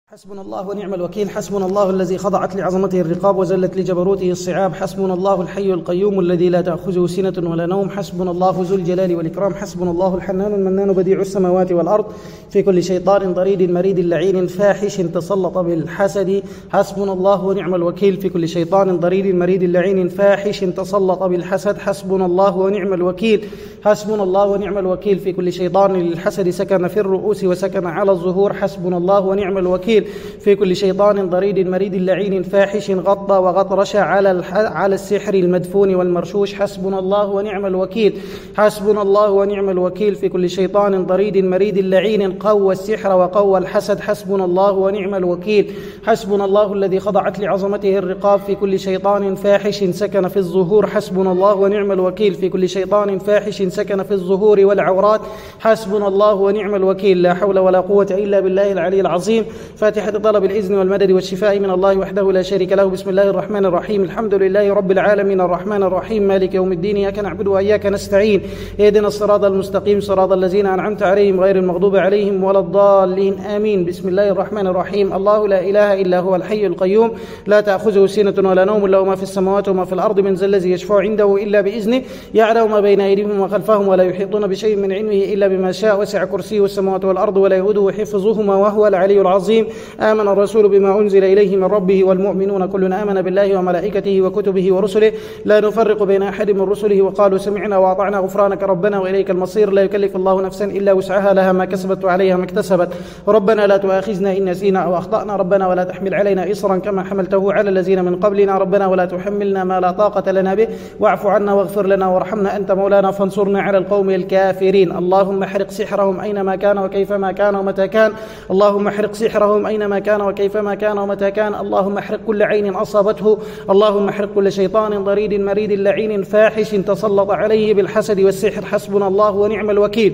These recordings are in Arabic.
حسبنا الله ونعم الوكيل. حسبنا الله الذي خضعت لعظمته الرقاب وزلت لجبروته الصعاب. حسبنا الله الحي القيوم الذي لا تأخذه سنة ولا نوم. حسبنا الله ذو الجلال والإكرام. حسبنا الله الحنان المنان بديع السماوات والأرض في كل شيطان ضريد مريد لعين فاحش تسلط بالحسد. حسبنا الله ونعم الوكيل في كل شيطان ضريد مريد لعين فاحش تسلط بالحسد. حسبنا الله ونعم الوكيل. حسبنا الله ونعم الوكيل في كل شيطان للحسد سكن في الرؤوس وسكن على الظهور. حسبنا الله ونعم الوكيل في كل شيطان ضريد مريد لعين فاحش غطى وغطرش على السحر المدفون والمرشوش. حسبنا الله ونعم الوكيل. حسبنا الله ونعم الوكيل في كل شيطان ضريد مريد لعين قوى السحر وقوى الحسد. حسبنا الله ونعم الوكيل. حسبنا الله الذي خضعت لعظمته الرقاب في كل شيطان فاحش سكن في الظهور. حسبنا الله ونعم الوكيل في كل شيطان فاحش سكن في الظهور والعورات. حسبنا الله ونعم الوكيل. لا حول ولا قوة إلا بالله العلي العظيم. فاتحة طلب الإذن والمدد والشفاء من الله وحده لا شريك له. بسم الله الرحمن الرحيم. الحمد لله رب العالمين الرحمن الرحيم مالك يوم الدين. إياك نعبد وإياك نستعين. اهدنا الصراط المستقيم صراط الذين أنعمت عليهم غير المغضوب عليهم ولا الضالين آمين. بسم الله الرحمن الرحيم. الله لا إله إلا هو الحي القيوم لا تأخذه سنة ولا نوم له ما في السماوات وما في الأرض من ذا الذي يشفع عنده إلا بإذنه يعلم ما بين أيديهم وخلفهم ولا يحيطون بشيء من علمه إلا بما شاء وسع كرسيه السماوات والأرض ولا يؤوده حفظهما وهو العلي العظيم. آمن الرسول بما أنزل إليه من ربه والمؤمنون كل آمن بالله وملائكته وكتبه ورسله لا نفرق بين أحد من رسله وقالوا سمعنا وأطعنا غفرانك ربنا وإليك المصير. لا يكلف الله نفسا إلا وسعها لها ما كسبت وعليها ما اكتسبت. ربنا لا تؤاخذنا إن نسينا أو أخطأنا. ربنا ولا تحمل علينا إصرا كما حملته على الذين من قبلنا. ربنا ولا تحملنا ما لا طاقة لنا به واعف عنا واغفر لنا وارحمنا أنت مولانا فانصرنا على القوم الكافرين. اللهم احرق سحرهم أينما كان وكيفما كان ومتى كان. اللهم احرق سحرهم أينما كان وكيفما كان ومتى كان. اللهم احرق كل عين أصابته. اللهم احرق كل شيطان ضريد مريد لعين فاحش تسلط عليه بالحسد والسحر. حسبنا الله ونعم الوكيل.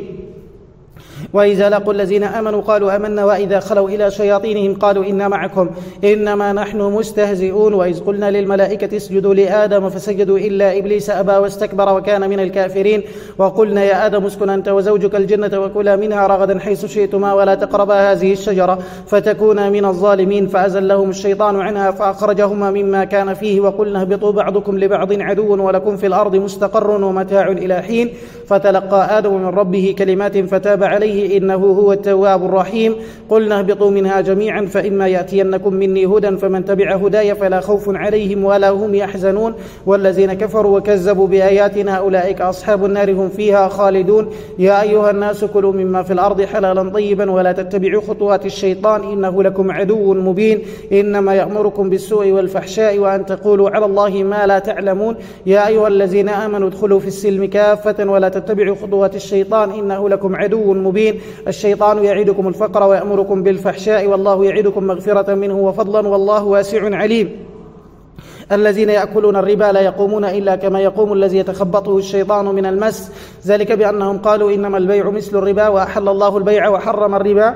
وإذا لقوا الذين آمنوا قالوا آمنا وإذا خلوا إلى شياطينهم قالوا إنا معكم إنما نحن مستهزئون. وإذ قلنا للملائكة اسجدوا لآدم فسجدوا إلا إبليس أبى واستكبر وكان من الكافرين. وقلنا يا آدم اسكن أنت وزوجك الجنة وكلا منها رغدا حيث شئتما ولا تقربا هذه الشجرة فتكونا من الظالمين. فأزلهم الشيطان عنها فأخرجهما مما كان فيه وقلنا اهبطوا بعضكم لبعض عدو ولكم في الأرض مستقر ومتاع إلى حين. فتلقى آدم من ربه كلمات فتاب عليه إنه هو التواب الرحيم. قلنا اهبطوا منها جميعا فإما يأتينكم مني هدى فمن تبع هداي فلا خوف عليهم ولا هم يحزنون. والذين كفروا وكذبوا بآياتنا أولئك أصحاب النار هم فيها خالدون. يا أيها الناس كلوا مما في الأرض حلالا طيبا ولا تتبعوا خطوات الشيطان إنه لكم عدو مبين. إنما يأمركم بالسوء والفحشاء وأن تقولوا على الله ما لا تعلمون. يا أيها الذين آمنوا ادخلوا في السلم كافة ولا تتبعوا خطوات الشيطان إنه لكم عدو مبين. الشيطان يعدكم الفقر ويأمركم بالفحشاء والله يعدكم مغفرة منه وفضلا والله واسع عليم. الذين يأكلون الربا لا يقومون إلا كما يقوم الذي يتخبطه الشيطان من المس ذلك بأنهم قالوا إنما البيع مثل الربا وأحل الله البيع وحرم الربا.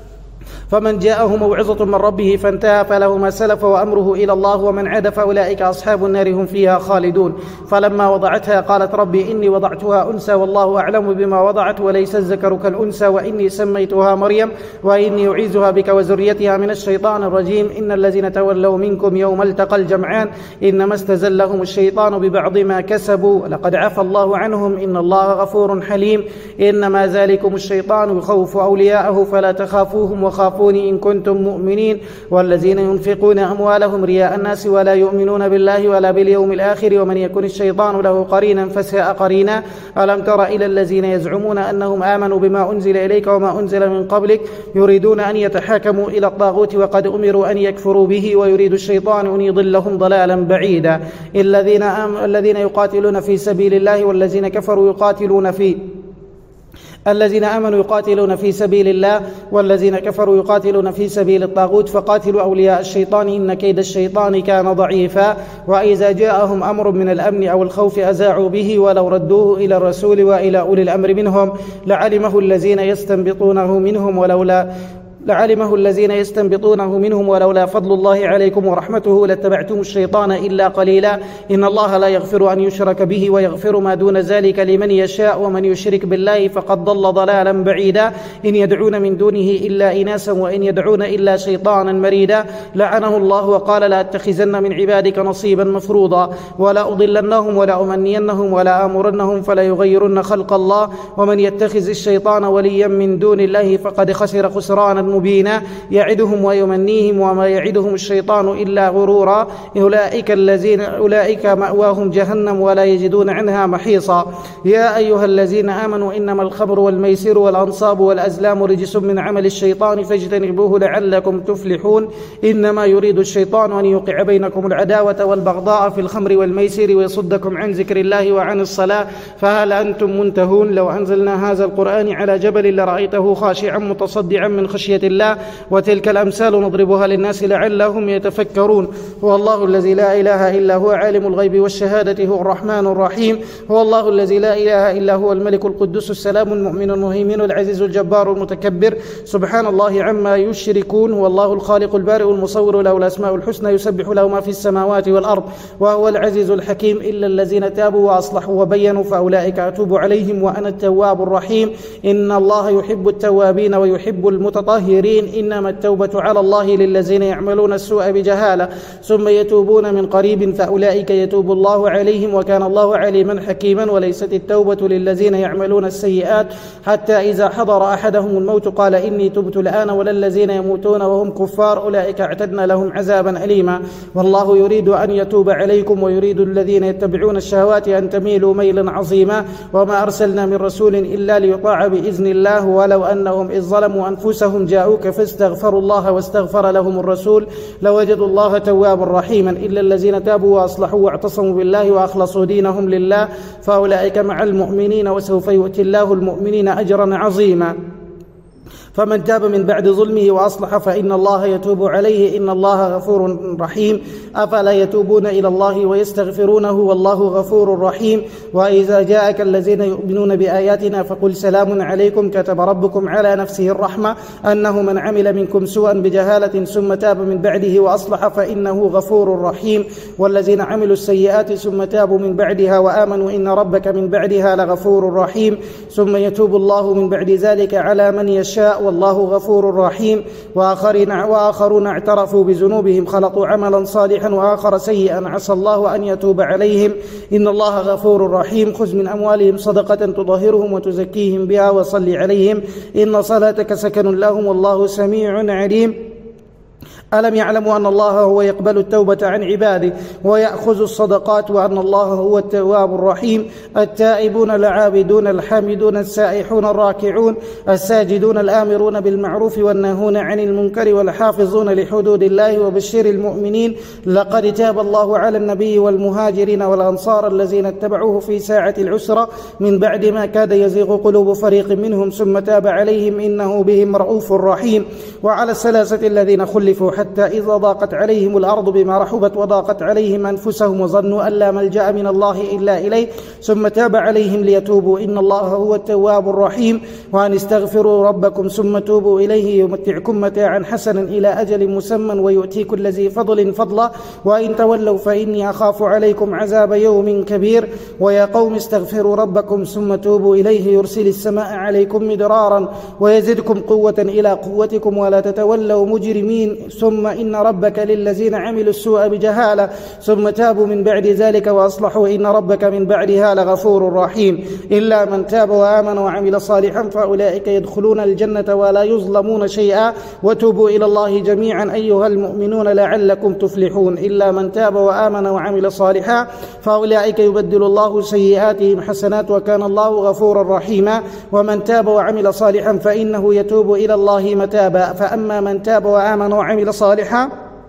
فمن جاءه موعظة من ربه فانتهى فله ما سلف وأمره إلى الله ومن عاد فأولئك أصحاب النار هم فيها خالدون. فلما وضعتها قالت ربي إني وضعتها أنثى والله أعلم بما وضعت وليس الذكر كالأنثى وإني سميتها مريم وإني أعيذها بك وذريتها من الشيطان الرجيم. إن الذين تولوا منكم يوم التقى الجمعان إنما استزلهم الشيطان ببعض ما كسبوا لقد عفى الله عنهم إن الله غفور حليم. إنما ذلكم الشيطان يخوف أولياءه فلا تخافوهم وخافوا إن كنتم مؤمنين. والذين ينفقون أموالهم رياء الناس ولا يؤمنون بالله ولا باليوم الآخر ومن يكن الشيطان له قرينا فساء قرينا. ألم تر إلى الذين يزعمون أنهم آمنوا بما أنزل إليك وما أنزل من قبلك يريدون أن يتحاكموا إلى الطاغوت وقد أمروا أن يكفروا به ويريد الشيطان أن يضلهم ضلالا بعيدا. الذين يقاتلون في سبيل الله والذين كفروا يقاتلون في الذين آمنوا يقاتلون في سبيل الله والذين كفروا يقاتلون في سبيل الطاغوت فقاتلوا أولياء الشيطان إن كيد الشيطان كان ضعيفا. وإذا جاءهم أمر من الأمن أو الخوف أذاعوا به ولو ردوه إلى الرسول وإلى أولي الأمر منهم لعلمه الذين يستنبطونه منهم لعلمه الذين يستنبطونه منهم ولولا فضل الله عليكم ورحمته لاتبعتم الشيطان إلا قليلا إن الله لا يغفر أن يشرك به ويغفر ما دون ذلك لمن يشاء ومن يشرك بالله فقد ضل ضلالا بعيدا إن يدعون من دونه إلا إناسا وإن يدعون إلا شيطانا مريدا لعنه الله وقال لا أتخذن من عبادك نصيبا مفروضا ولا أضلنهم ولا أمنينهم ولا آمرنهم فلا يغيرن خلق الله ومن يتخذ الشيطان وليا من دون الله فقد خسر خسرانا مبينا يعدهم ويمنيهم وما يعدهم الشيطان إلا غرورا أولئك مأواهم جهنم ولا يجدون عنها محيصا يا أيها الذين آمنوا إنما الخمر والميسر والأنصاب والأزلام رجس من عمل الشيطان فاجتنبوه لعلكم تفلحون إنما يريد الشيطان أن يوقع بينكم العداوة والبغضاء في الخمر والميسر ويصدكم عن ذكر الله وعن الصلاة فهل أنتم منتهون لو أنزلنا هذا القرآن على جبل لرأيته خاشعا متصدعا من خشية الله وتلك الأمثال نضربها للناس لعلهم يتفكرون هو الله الذي لا إله إلا هو عالم الغيب والشهادة هو الرحمن الرحيم هو الله الذي لا إله إلا هو الملك القدوس السلام المؤمن المهيمن العزيز الجبار المتكبر سبحان الله عما يشركون هو الله الخالق البارئ المصور له الأسماء الحسنى يسبح له ما في السماوات والأرض وهو العزيز الحكيم إلا الذين تابوا وأصلحوا وبينوا فأولئك أتوب عليهم وأنا التواب الرحيم إن الله يحب التوابين ويحب المتطهرين إنما التوبة على الله للذين يعملون السوء بجهالة ثم يتوبون من قريب فأولئك يتوب الله عليهم وكان الله عليما حكيما وليست التوبة للذين يعملون السيئات حتى إذا حضر أحدهم الموت قال إني تبت الآن ولا الذين يموتون وهم كفار أولئك اعتدنا لهم عذابا أليما والله يريد أن يتوب عليكم ويريد الذين يتبعون الشهوات أن تميلوا ميلا عظيما وما أرسلنا من رسول إلا ليطاع بإذن الله ولو أنهم إذ ظلموا أنفسهم جاءوك فاستغفروا الله واستغفر لهم الرسول لوجدوا الله توابا رحيما إلا الذين تابوا وأصلحوا واعتصموا بالله وأخلصوا دينهم لله فأولئك مع المؤمنين وسوف يؤتي الله المؤمنين أجرا عظيما فمن تاب من بعد ظلمه وأصلح فإن الله يتوب عليه إن الله غفور رحيم أفلا يتوبون إلى الله ويستغفرونه والله غفور رحيم وإذا جاءك الذين يؤمنون بآياتنا فقل سلام عليكم كتب ربكم على نفسه الرحمة أنه من عمل منكم سوءا بجهالة ثم تاب من بعده وأصلح فإنه غفور رحيم والذين عملوا السيئات ثم تابوا من بعدها وآمنوا إن ربك من بعدها لغفور رحيم ثم يتوب الله من بعد ذلك على من يشاء والله غفور رحيم وآخرون اعترفوا بذنوبهم خلطوا عملا صالحا وآخر سيئا عسى الله أن يتوب عليهم إن الله غفور رحيم خذ من أموالهم صدقة تطهرهم وتزكيهم بها وصل عليهم إن صلاتك سكن لهم والله سميع عليم ألم يعلموا أن الله هو يقبل التوبة عن عباده ويأخذ الصدقات وأن الله هو التواب الرحيم التائبون العابدون الحامدون السائحون الراكعون الساجدون الآمرون بالمعروف والناهون عن المنكر والحافظون لحدود الله وبشر المؤمنين لقد تاب الله على النبي والمهاجرين والأنصار الذين اتبعوه في ساعة العسرة من بعد ما كاد يزيغ قلوب فريق منهم ثم تاب عليهم إنه بهم رؤوف رحيم وعلى الثلاثة الذين خلفوا حتى إذا ضاقت عليهم الأرض بما رحبت وضاقت عليهم أنفسهم وظنوا أن لا ملجأ من الله إلا إليه ثم تاب عليهم ليتوبوا إن الله هو التواب الرحيم وأن استغفروا ربكم ثم توبوا إليه يمتعكم متاعا حسنا إلى أجل مسمى ويؤتي كل ذي فضل فضلا وإن تولوا فإني أخاف عليكم عذاب يوم كبير ويا قوم استغفروا ربكم ثم توبوا إليه يرسل السماء عليكم مدرارا ويزدكم قوة إلى قوتكم ولا تتولوا مجرمين ثم إن ربك للذين عملوا السوء بجهالة ثم تابوا من بعد ذلك وأصلحوا إن ربك من بعدها لغفور رحيم إلا من تاب وآمن وعمل صالحا فأولئك يدخلون الجنة ولا يظلمون شيئا وتوبوا إلى الله جميعا أيها المؤمنون لعلكم تفلحون إلا من تاب وآمن وعمل صالحا فأولئك يبدل الله سيئاتهم حسنات وكان الله غفورا رحيما ومن تاب وعمل صالحا فإنه يتوب إلى الله متابا فأما من تاب وآمن وعمل صالحا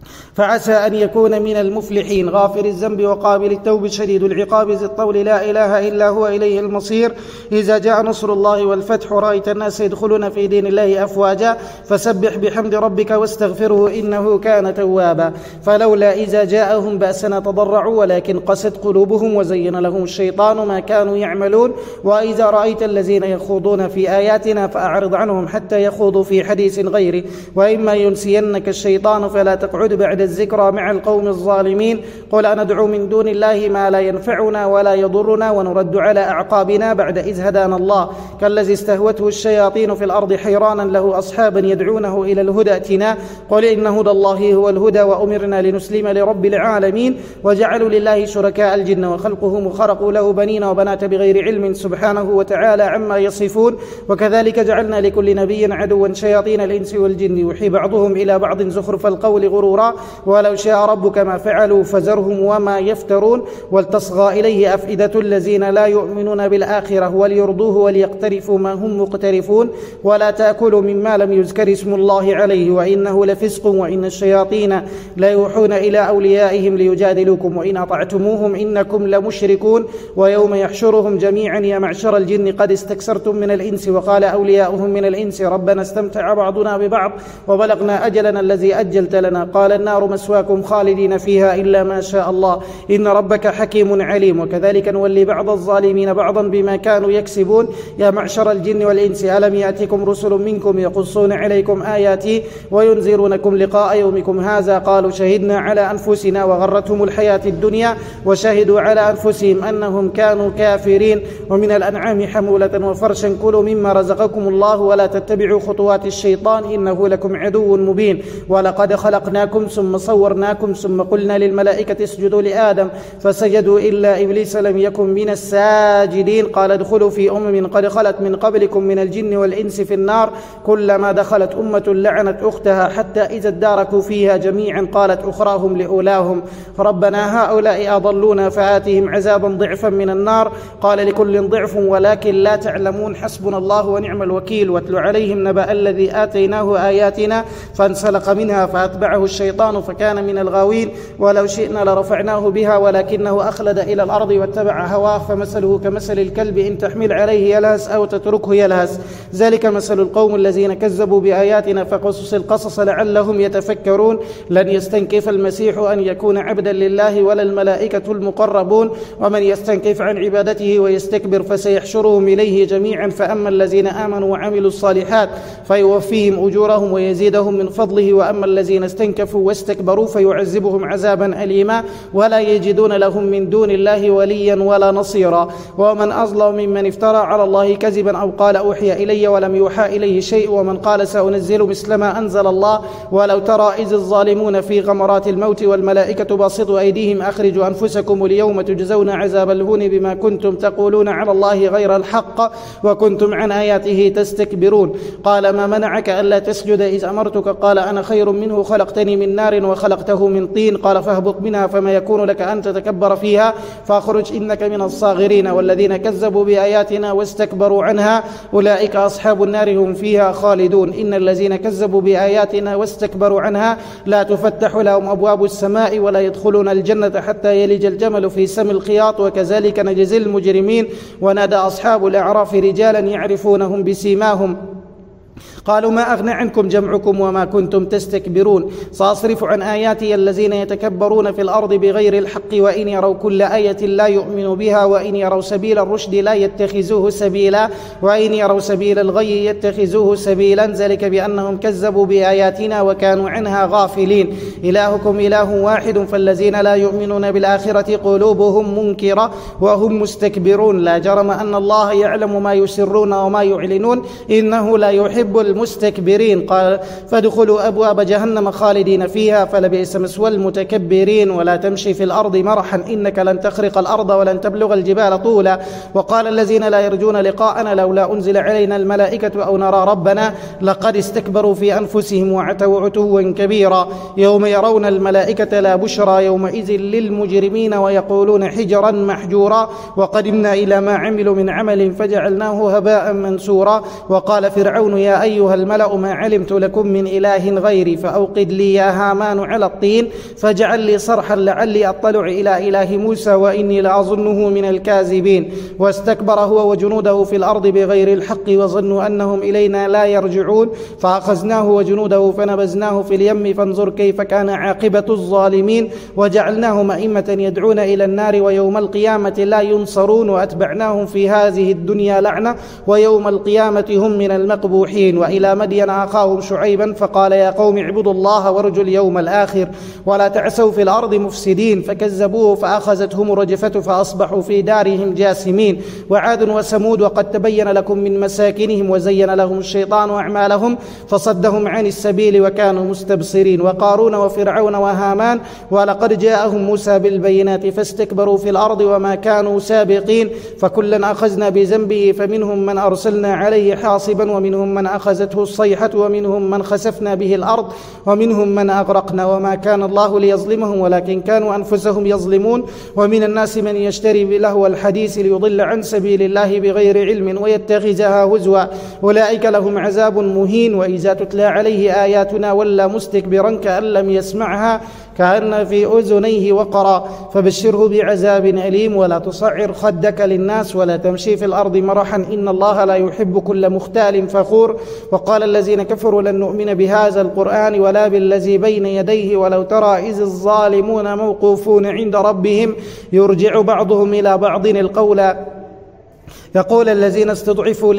فعسى أن يكون من المفلحين. غافر الذنب وقابل التوب شديد العقاب ذي الطول لا إله إلا هو إليه المصير. إذا جاء نصر الله والفتح رأيت الناس يدخلون في دين الله أفواجا فسبح بحمد ربك واستغفره إنه كان توابا. فلولا إذا جاءهم بأسنا تضرعوا ولكن قست قلوبهم وزين لهم الشيطان ما كانوا يعملون. وإذا رأيت الذين يخوضون في آياتنا فأعرض عنهم حتى يخوضوا في حديث غيره وإما ينسينك الشيطان فلا تقعد بعد الذكرى مع القوم الظالمين. قل أندعو من دون الله ما لا ينفعنا ولا يضرنا ونرد على أعقابنا بعد إذ هدانا الله كالذي استهوته الشياطين في الأرض حيرانا له أصحابا يدعونه إلى الهدى ائتنا. قل إن هدى الله هو الهدى وأمرنا لنسلم لرب العالمين وجعلوا لله شركاء الجن وخلقهم وخرقوا له بنين وبنات بغير علم سبحانه وتعالى عما يصفون. وكذلك جعلنا لكل نبي عدوا شياطين الإنس والجن يوحي بعضهم إلى بعض زخرف القول غرورا ولو شاء ربك ما فعلوا فذرهم وما يفترون. ولتصغى إليه أفئدة الذين لا يؤمنون بالآخرة وليرضوه وليقترفوا ما هم مقترفون. ولا تأكلوا مما لم يذكر اسم الله عليه وإنه لفسق وإن الشياطين لا يوحون إلى أوليائهم ليجادلوكم وإن أطعتموهم إنكم لمشركون. ويوم يحشرهم جميعا يا معشر الجن قد استكثرتم من الإنس وقال أولياؤهم من الإنس ربنا استمتع بعضنا ببعض وبلغنا أجلنا الذي أجلت لنا قال النار مسواكم خالدين فيها إلا ما شاء الله إن ربك حكيم عليم. وكذلك نولي بعض الظالمين بعضا بما كانوا يكسبون. يا معشر الجن والإنس ألم يأتكم رسل منكم يقصون عليكم آياتي وينذرونكم لقاء يومكم هذا قالوا شهدنا على أنفسنا وغرتهم الحياة الدنيا وشهدوا على أنفسهم أنهم كانوا كافرين. ومن الأنعام حمولة وفرشا كلوا مما رزقكم الله ولا تتبعوا خطوات الشيطان إنه لكم عدو مبين. ولقد خلقناكم ثم صورناكم ثم قلنا للملائكة اسجدوا لآدم فسجدوا إلا إبليس لم يكن من الساجدين. قال ادخلوا في أمم قد خلت من قبلكم من الجن والإنس في النار كلما دخلت أمة لعنت أختها حتى إذا اداركوا فيها جميعا قالت أخراهم لأولاهم ربنا هؤلاء أضلونا فآتهم عذابا ضعفا من النار قال لكل ضعف ولكن لا تعلمون. حسبنا الله ونعم الوكيل. واتل عليهم نبأ الذي آتيناه آياتنا فانسلخ منها فأتبعه الشيطان فكان من الغاوين. ولو شئنا لرفعناه بها ولكنه أخلد إلى الأرض واتبع هواه فمثله كمثل الكلب إن تحمل عليه يلهث أو تتركه يلهث ذلك مثل القوم الذين كذبوا بآياتنا فقصص القصص لعلهم يتفكرون. لن يستنكف المسيح أن يكون عبدا لله ولا الملائكة المقربون ومن يستنكف عن عبادته ويستكبر فسيحشرهم إليه جميعا. فأما الذين آمنوا وعملوا الصالحات فيوفيهم أجورهم ويزيدهم من فضله وأما الذين استنكفوا واستكبروا فيعذبهم عذابا أليما ولا يجدون لهم من دون الله وليا ولا نصيرا. ومن أظلم ممن افترى على الله كذبا أو قال أوحي إلي ولم يوحى إليه شيء ومن قال سأنزل مثل ما أنزل الله. ولو ترى إذ الظالمون في غمرات الموت والملائكة باسطوا أيديهم أخرجوا أنفسكم اليوم تجزون عذاب الهون بما كنتم تقولون على الله غير الحق وكنتم عن آياته تستكبرون. قال ما منعك ألا تسجد إذ أمرتك قال أنا خير منه خلقتني من نار وخلقته من طين قال فاهبط منها فما يكون لك أن تتكبر فيها فاخرج إنك من الصاغرين. والذين كذبوا بآياتنا واستكبروا عنها أولئك أصحاب النار هم فيها خالدون. إن الذين كذبوا بآياتنا واستكبروا عنها لا تفتح لهم أبواب السماء ولا يدخلون الجنة حتى يلج الجمل في سم الخياط وكذلك نجزي المجرمين. ونادى أصحاب الأعراف رجالا يعرفونهم بسيماهم قالوا ما أغنى عنكم جمعكم وما كنتم تستكبرون سأصرف عن آياتي الذين يتكبرون في الأرض بغير الحق وإن يروا كل آية لا يؤمنوا بها وإن يروا سبيل الرشد لا يتخذوه سبيلا وإن يروا سبيل الغي يتخذوه سبيلا ذلك بأنهم كذبوا بآياتنا وكانوا عنها غافلين. إلهكم إله واحد فالذين لا يؤمنون بالآخرة قلوبهم منكرة وهم مستكبرون. لا جرم أن الله يعلم ما يسرون وما يعلنون إنه لا يحب المستكبرين. قال فادخلوا أبواب جهنم خالدين فيها فلبئس مثوى المتكبرين. ولا تمشي في الأرض مرحا إنك لن تخرق الأرض ولن تبلغ الجبال طولا. وقال الذين لا يرجون لقاءنا لولا أنزل علينا الملائكة أو نرى ربنا لقد استكبروا في أنفسهم وعتوا عتوا كبيرا. يوم يرون الملائكة لا بشرى يومئذ للمجرمين ويقولون حجرا محجورا وقدمنا إلى ما عملوا من عمل فجعلناه هباء منثورا. وقال فرعون يا أيها أيها الملأ ما علمت لكم من إله غيري فأوقد لي يا هامان على الطين فاجعل لي صرحا لعلي أطلع إلى إله موسى وإني لأظنه من الكاذبين. واستكبر هو وجنوده في الأرض بغير الحق وظنوا أنهم إلينا لا يرجعون فأخذناه وجنوده فنبذناه في اليم فانظر كيف كان عاقبة الظالمين. وجعلناهم أئمة يدعون إلى النار ويوم القيامة لا ينصرون وأتبعناهم في هذه الدنيا لعنة ويوم القيامة هم من المقبوحين. وإلى مدين أخاهم شعيبا فقال يا قوم اعبدوا الله وارجوا اليوم الآخر ولا تعسوا في الأرض مفسدين فكذبوه فأخذتهم الرجفة فأصبحوا في دارهم جاثمين. وعاد وثمود وقد تبين لكم من مساكنهم وزين لهم الشيطان أعمالهم فصدهم عن السبيل وكانوا مستبصرين. وقارون وفرعون وهامان ولقد جاءهم موسى بالبينات فاستكبروا في الأرض وما كانوا سابقين فكلا أخذنا بذنبه فمنهم من أرسلنا عليه حاصبا ومنهم من أخذته الصيحة ومنهم من خسفنا به الأرض ومنهم من أغرقنا وما كان الله ليظلمهم ولكن كانوا أنفسهم يظلمون. ومن الناس من يشتري بلهو الحديث ليضل عن سبيل الله بغير علم ويتخذها هزوا أولئك لهم عذاب مهين. وإذا تتلى عليه آياتنا ولى مستكبرا كأن لم يسمعها كأن في أذنيه وقرا فبشره بعذاب أليم. ولا تصعر خدك للناس ولا تمشي في الأرض مرحا إن الله لا يحب كل مختال فخور. وقال الذين كفروا لن نؤمن بهذا القرآن ولا بالذي بين يديه ولو ترى إذ الظالمون موقوفون عند ربهم يرجع بعضهم إلى بعض القول يقول الذين استضعفوا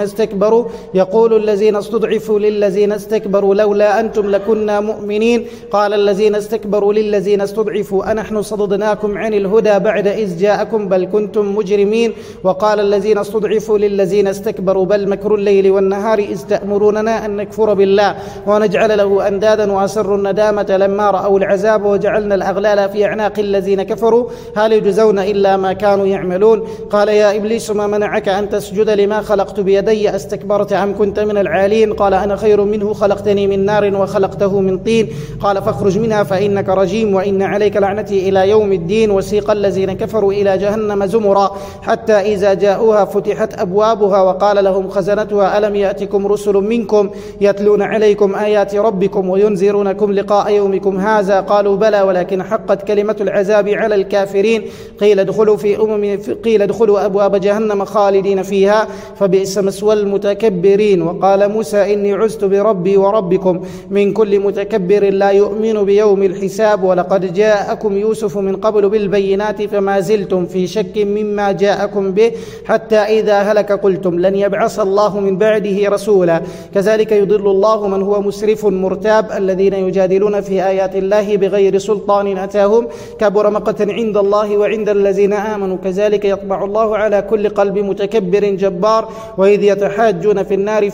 للذين استكبروا لولا أنتم لكنا مؤمنين قال الذين استكبروا للذين استضعفوا أنحن صددناكم عن الهدى بعد إذ جاءكم بل كنتم مجرمين. وقال الذين استضعفوا للذين استكبروا بل مكر الليل والنهار إذ تأمروننا أن نكفر بالله ونجعل له أندادا وأسروا الندامة لما رأوا العذاب وجعلنا الأغلال في أعناق الذين كفروا هل يجزون إلا ما كانوا يعملون. قال يا إبليس ما منعك أن تسجد لما خلقت بيدي أستكبرت أم كنت من العالين قال أنا خير منه خلقتني من نار وخلقته من طين قال فاخرج منها فإنك رجيم وإن عليك لعنتي إلى يوم الدين. وسيق الذين كفروا إلى جهنم زمرا حتى إذا جاءوها فتحت أبوابها وقال لهم خزنتها ألم يأتكم رسل منكم يتلون عليكم آيات ربكم وينذرونكم لقاء يومكم هذا قالوا بلى ولكن حقت كلمة العذاب على الكافرين قيل ادخلوا أبواب جهنم خالدين فيها فبئس مثوى المتكبرين. وقال موسى إني عزت بربي وربكم من كل متكبر لا يؤمن بيوم الحساب ولقد جاءكم يوسف من قبل بالبينات فما زلتم في شك مما جاءكم به حتى إذا هلك قلتم لن يبعث الله من بعده رسولا كذلك يضل الله من هو مسرف مرتاب الذين يجادلون في آيات الله بغير سلطان أتاهم كبر مقتا عند الله وعند الذين آمنوا كذلك يطبع الله على كل قلب متكبر جبار. وإذ يتحاجون في النار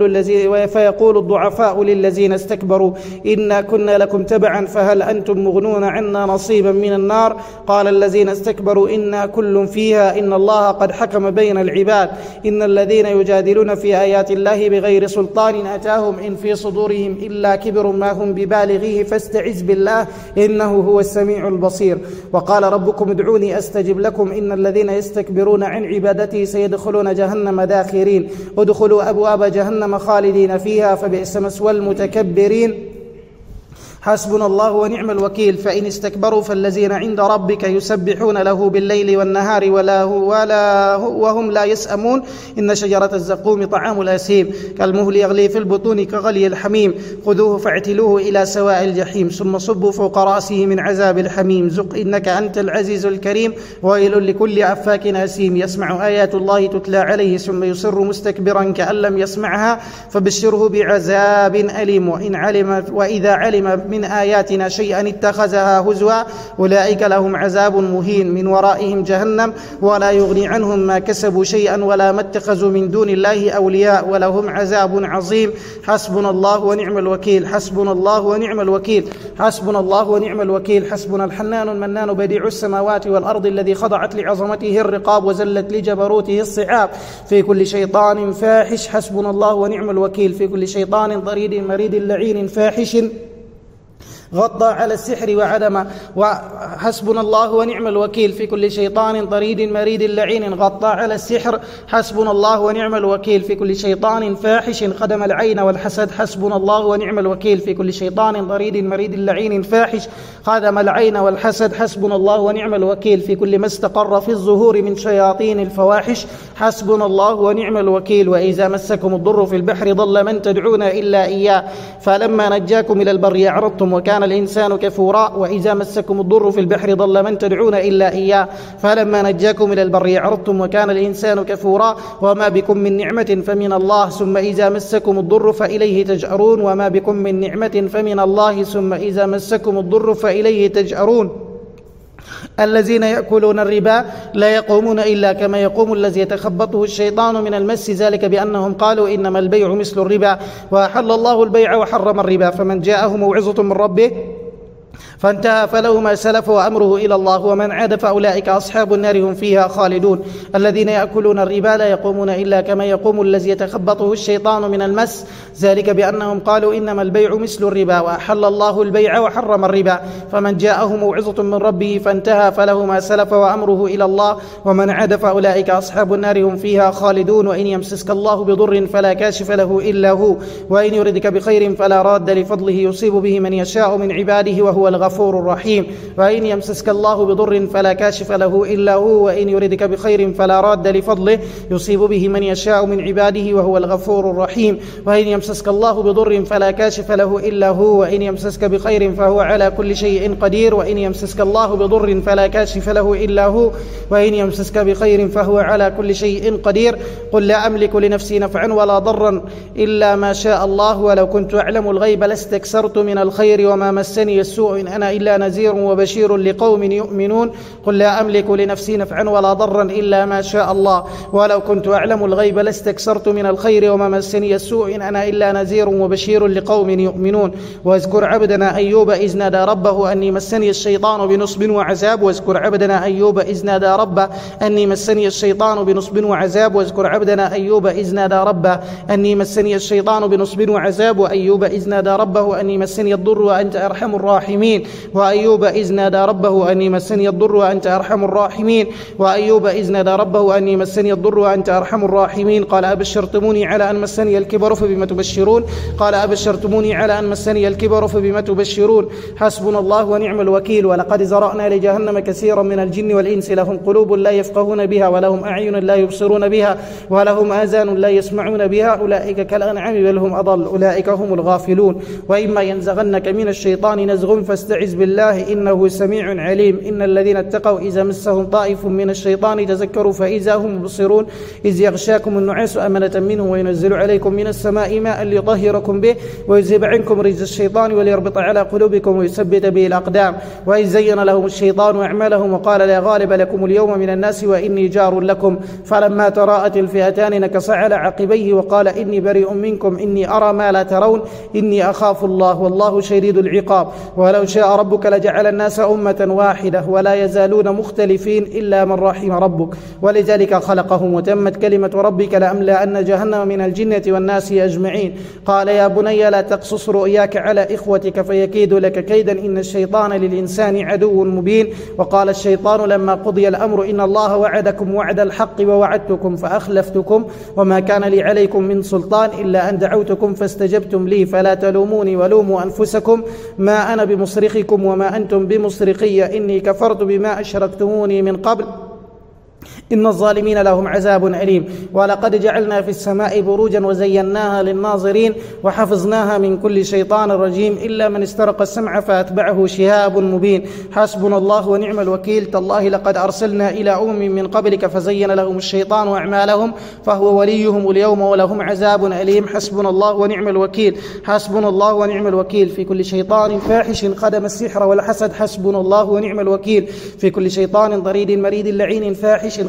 فيقول الضعفاء للذين استكبروا إنا كنا لكم تبعا فهل أنتم مغنون عنا نصيبا من النار قال الذين استكبروا إنا كل فيها إن الله قد حكم بين العباد إن الذين يجادلون في آيات الله بغير سلطان أتاهم إن في صدورهم إلا كبر ما هم ببالغيه فاستعذ بالله إنه هو السميع البصير. وقال ربكم ادعوني أستجب لكم إن الذين يستكبرون عن عبادتي سيدخلون جهنم داخرين ادخلوا أبواب جهنم خالدين فيها فبئس مثوى المتكبرين. حسبنا الله ونعم الوكيل. فإن استكبروا فالذين عند ربك يسبحون له بالليل والنهار وهم لا يسأمون إن شجرة الزقوم طعام الأثيم كالمهل يغلي في البطون كغلي الحميم خذوه فاعتلوه إلى سواء الجحيم ثم صبوا فوق رأسه من عذاب الحميم ذق إنك أنت العزيز الكريم. ويل لكل أفاك أثيم يسمع آيات الله تتلى عليه ثم يصر مستكبرا كأن لم يسمعها فبشره بعذاب أليم. وإذا علم من آياتنا شيئا اتخذها هزوا أولئك لهم عذاب مهين من ورائهم جهنم ولا يغني عنهم ما كسبوا شيئا ولا ما اتخذوا من دون الله أولياء ولهم عذاب عظيم. حسبنا الله ونعم الوكيل. حسبنا الله ونعم الوكيل. حسبنا الله ونعم الوكيل. حسبنا الحنان المنان بديع السماوات والأرض الذي خضعت لعظمته الرقاب وزلت لجبروته الصعاب في كل شيطان فاحش. حسبنا الله ونعم الوكيل في كل شيطان ضريد مريد لعين فاحش غطى على السحر وعدم، وحسبنا الله ونعم الوكيل في كل شيطان طريد مريد لعين غطى على السحر، حسبنا الله ونعم الوكيل في كل شيطان فاحش خدم العين والحسد، حسبنا الله ونعم الوكيل في كل شيطان طريد مريد لعين فاحش خدم العين والحسد، حسبنا الله ونعم الوكيل في كل ما استقر في الظهور من شياطين الفواحش، حسبنا الله ونعم الوكيل. وإذا مسكم الضر في البحر ضل من تدعون إلا إياه فلما نجاكم إلى البر أعرضتم وكان الإنسان كفورا. وإذا مسكم الضر في البحر ضل من تدعون إلا إياه فلما نجاكم إلى البر أعرضتم وكان الإنسان كفورا. وما بكم من نعمة فمن الله ثم إذا مسكم الضر فإليه تجأرون. وما بكم من نعمة فمن الله ثم إذا مسكم الضر فإليه تجأرون. الذين يأكلون الربا لا يقومون إلا كما يقوم الذي يتخبطه الشيطان من المس، ذلك بأنهم قالوا إنما البيع مثل الربا وأحل الله البيع وحرم الربا. فمن جاءه موعظة من ربه فانتهى فله ما سلف وأمره إلى الله ومن عاد فأولئك أصحاب النار هم فيها خالدون. الذين يأكلون الربا لا يقومون إلا كما يقوم الذي يتخبطه الشيطان من المس، ذلك بأنهم قالوا إنما البيع مثل الربا وأحل الله البيع وحرم الربا. فمن جاءه موعظة من ربه فانتهى فله ما سلف وأمره إلى الله ومن عاد فأولئك أصحاب النار هم فيها خالدون. وإن يمسسك الله بضر فلا كاشف له إلا هو وإن يردك بخير فلا راد لفضله يصيب به من يشاء من عباده وهو الغفور الرحيم. وإن يمسسك الله بضر فلا كاشف له إلا هو وإن يردك بخير فلا راد لفضله يصيب به من يشاء من عباده وهو الغفور الرحيم. وإن يمسسك الله بضر فلا كاشف له إلا هو وإن يمسسك بخير فهو على كل شيء قدير. وإن يمسسك الله بضر فلا كاشف له إلا هو وإن يمسسك بخير فهو على كل شيء قدير. قل لا أملك لنفسي نفعا ولا ضرا إلا ما شاء الله ولو كنت أعلم الغيب لاستكثرت من الخير وما مسني السوء إن أنا إلا نذير وبشير لقوم يؤمنون. قل لا أملك لنفسي نفعا ولا ضرا إلا ما شاء الله ولو كنت أعلم الغيب لاستكثرت من الخير وما مسني السوء إن أنا إلا نذير وبشير لقوم يؤمنون. واذكر عبدنا أيوب إذ نادى ربه أني مسني الشيطان بنصب وعذاب. واذكر عبدنا أيوب إذ نادى ربه أني مسني الشيطان بنصب وعذاب. واذكر عبدنا أيوب إذ نادى ربه أني مسني الشيطان بنصب وعذاب. وأيوب إذ نادى ربه أني مسني الضر وأنت أرحم الراحمين. وأيوب إذ نادى ربه أني مسني الضر وأنت أرحم الراحمين. وأيوب إذ نادى ربه أني مسني الضر وأنت أرحم الراحمين. قال أبشرتموني على أن مسني الكبر فبما تبشرون. قال أبشرتموني على أن مسني الكبر فبما تبشرون. حسبنا الله ونعم الوكيل. ولقد زرأنا لجهنم كثيرا من الجن والإنس لهم قلوب لا يفقهون بها ولهم أعين لا يبصرون بها ولهم آذان لا يسمعون بها أولئك كالأنعام بل هم أضل أولئك هم الغافلون. وإما ينزغنك من الشيطان نزغ فاستعذ بالله إنه سميع عليم. إن الذين اتقوا إذا مسهم طائف من الشيطان تذكروا فإذا هم مبصرون. إذ يغشاكم النعاس أمنة منه وينزل عليكم من السماء ماء ليطهركم به ويذهب عنكم رجز الشيطان وليربط على قلوبكم ويثبت به الأقدام. وإذ زين لهم الشيطان أعمالهم وقال لا غالب لكم اليوم من الناس وإني جار لكم فلما تراءت الفئتان نكص على عقبيه وقال إني بريء منكم إني أرى ما لا ترون إني أخاف الله والله شديد العقاب. ولو شاء ربك لجعل الناس أمة واحدة ولا يزالون مختلفين إلا من رحم ربك ولذلك خلقهم وتمت كلمة ربك لأملأن جهنم من الجنة والناس أجمعين. قال يا بني لا تقصص رؤياك على إخوتك فيكيد لك كيدا إن الشيطان للإنسان عدو مبين. وقال الشيطان لما قضي الأمر إن الله وعدكم وعد الحق ووعدتكم فأخلفتكم وما كان لي عليكم من سلطان إلا أن دعوتكم فاستجبتم لي فلا تلوموني ولوموا أنفسكم ما أنا بمصرخكم وما أنتم بمصرخي إني كفرت بما أشركتموني من قبل إن الظالمين لهم عذاب أليم. ولقد جعلنا في السماء بروجا وزيناها للناظرين وحفظناها من كل شيطان رجيم إلا من استرق السمع فأتبعه شهاب مبين. حسبنا الله ونعم الوكيل. تالله لقد أرسلنا إلى أمم من قبلك فزين لهم الشيطان أعمالهم فهو وليهم اليوم ولهم عذاب أليم. حسبنا الله ونعم الوكيل. حسبنا الله ونعم الوكيل في كل شيطان فاحش خدم السحر والحسد. حسبنا الله ونعم الوكيل في كل شيطان ضريد مريد لعين فاحش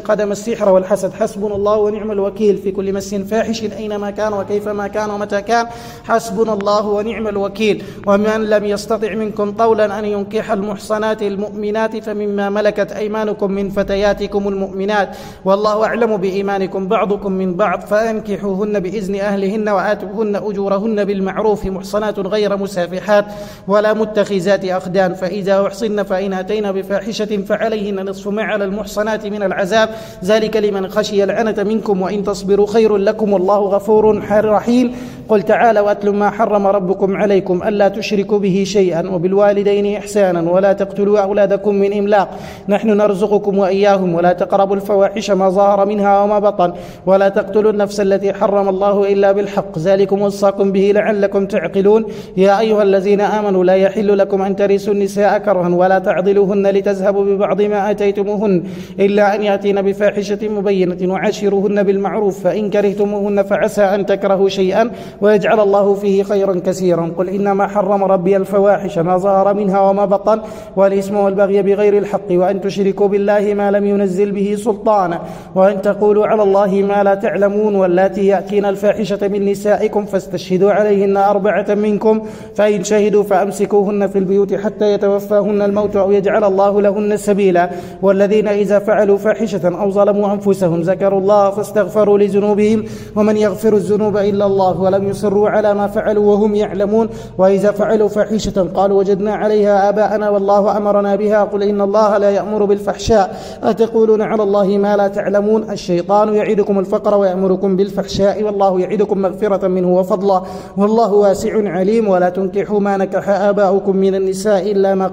قدم السحر والحسد. حسبنا الله ونعم الوكيل في كل مس فاحش أينما كان وكيفما كان ومتى كان. حسبنا الله ونعم الوكيل. ومن لم يستطع منكم طولا أن ينكح المحصنات المؤمنات فمما ملكت أيمانكم من فتياتكم المؤمنات والله أعلم بإيمانكم بعضكم من بعض فأنكحوهن بإذن أهلهن وآتوهن أجورهن بالمعروف محصنات غير مسافحات ولا متخذات أخدان. فإذا أحصن فإن أتين بفاحشة فعليهن نصف ما على المحصنات من العذاب ذلك لمن خشي العنة منكم وإن تصبروا خير لكم والله غفور رحيم. قل تعالى واتلوا ما حرم ربكم عليكم ألا تشركوا به شيئا وبالوالدين إحسانا ولا تقتلوا أولادكم من إملاق نحن نرزقكم وإياهم ولا تقربوا الفواحش ما ظهر منها وما بطن ولا تقتلوا النفس التي حرم الله إلا بالحق ذلكم وصاكم به لعلكم تعقلون. يا أيها الذين آمنوا لا يحل لكم أن ترثوا النساء كرها ولا تعضلوهن لتذهبوا ببعض ما آتيتموهن إلا أن يأتين بفاحشة مبينة وعاشروهن بالمعروف فإن كرهتموهن فعسى أن تكرهوا شيئا ويجعل الله فيه خيرا كثيرا. قل إنما حرم ربي الفواحش ما ظهر منها وما بطن والإثم والبغي بغير الحق وأن تشركوا بالله ما لم ينزل به سلطانا وأن تقولوا على الله ما لا تعلمون. واللاتي يأتين الفاحشة من نسائكم فاستشهدوا عليهن 4 منكم فإن شهدوا فأمسكوهن في البيوت حتى يتوفاهن الموت أو يجعل الله لهن سبيلا. والذين إذا فعلوا فاحشة أو ظلموا أنفسهم ذكروا الله فاستغفروا لذنوبهم ومن يغفر الذنوب إلا الله ولم يصروا على ما فعلوا وهم يعلمون. وإذا فعلوا فاحشة قالوا وجدنا عليها آباءنا والله أمرنا بها قل إن الله لا يأمر بالفحشاء أتقولون على الله ما لا تعلمون. الشيطان يعدكم الفقر ويأمركم بالفحشاء والله يعدكم مغفرة منه وفضلا والله واسع عليم. ولا تنكحوا ما نكح آباؤكم من النساء إلا ما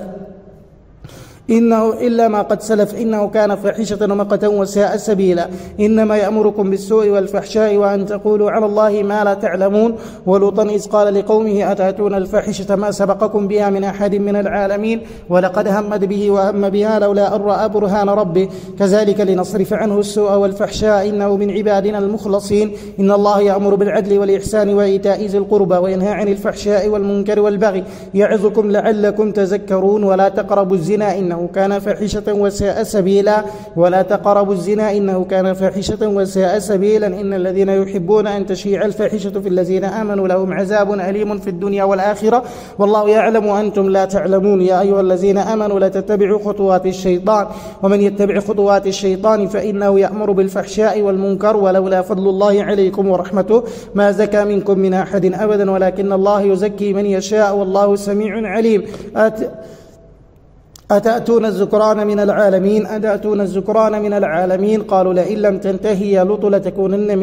قد سلف إنه كان فاحشة ومقتا وساء سبيلا. إنما يأمركم بالسوء والفحشاء وأن تقولوا على الله ما لا تعلمون. ولوطا إذ قال لقومه أتأتون الفاحشة ما سبقكم بها من أحد من العالمين ولقد همت به وهم بها لولا أن رأى برهان ربه كذلك لنصرف عنه السوء والفحشاء إنه من عبادنا المخلصين. إن الله يأمر بالعدل والإحسان وإيتاء ذي القربى وينهى عن الفحشاء والمنكر والبغي يعظكم لعلكم تذكرون. ولا تقربوا الزنا إنه كان فاحشة وساء سبيلا ولا تقربوا الزنا إنه كان فاحشة وساء سبيلا. إن الذين يحبون أن تشيع الفاحشة في الذين آمنوا لهم عذاب أليم في الدنيا والآخرة والله يعلم وأنتم لا تعلمون. يا أيها الذين آمنوا لا تتبعوا خطوات الشيطان ومن يتبع خطوات الشيطان فإنه يأمر بالفحشاء والمنكر ولولا فضل الله عليكم ورحمته ما زكى منكم من أحد أبدا ولكن الله يزكي من يشاء والله سميع عليم. أتأتون الذكران من العالمين قالوا لئن لم تنتهي يا لوط لتكونن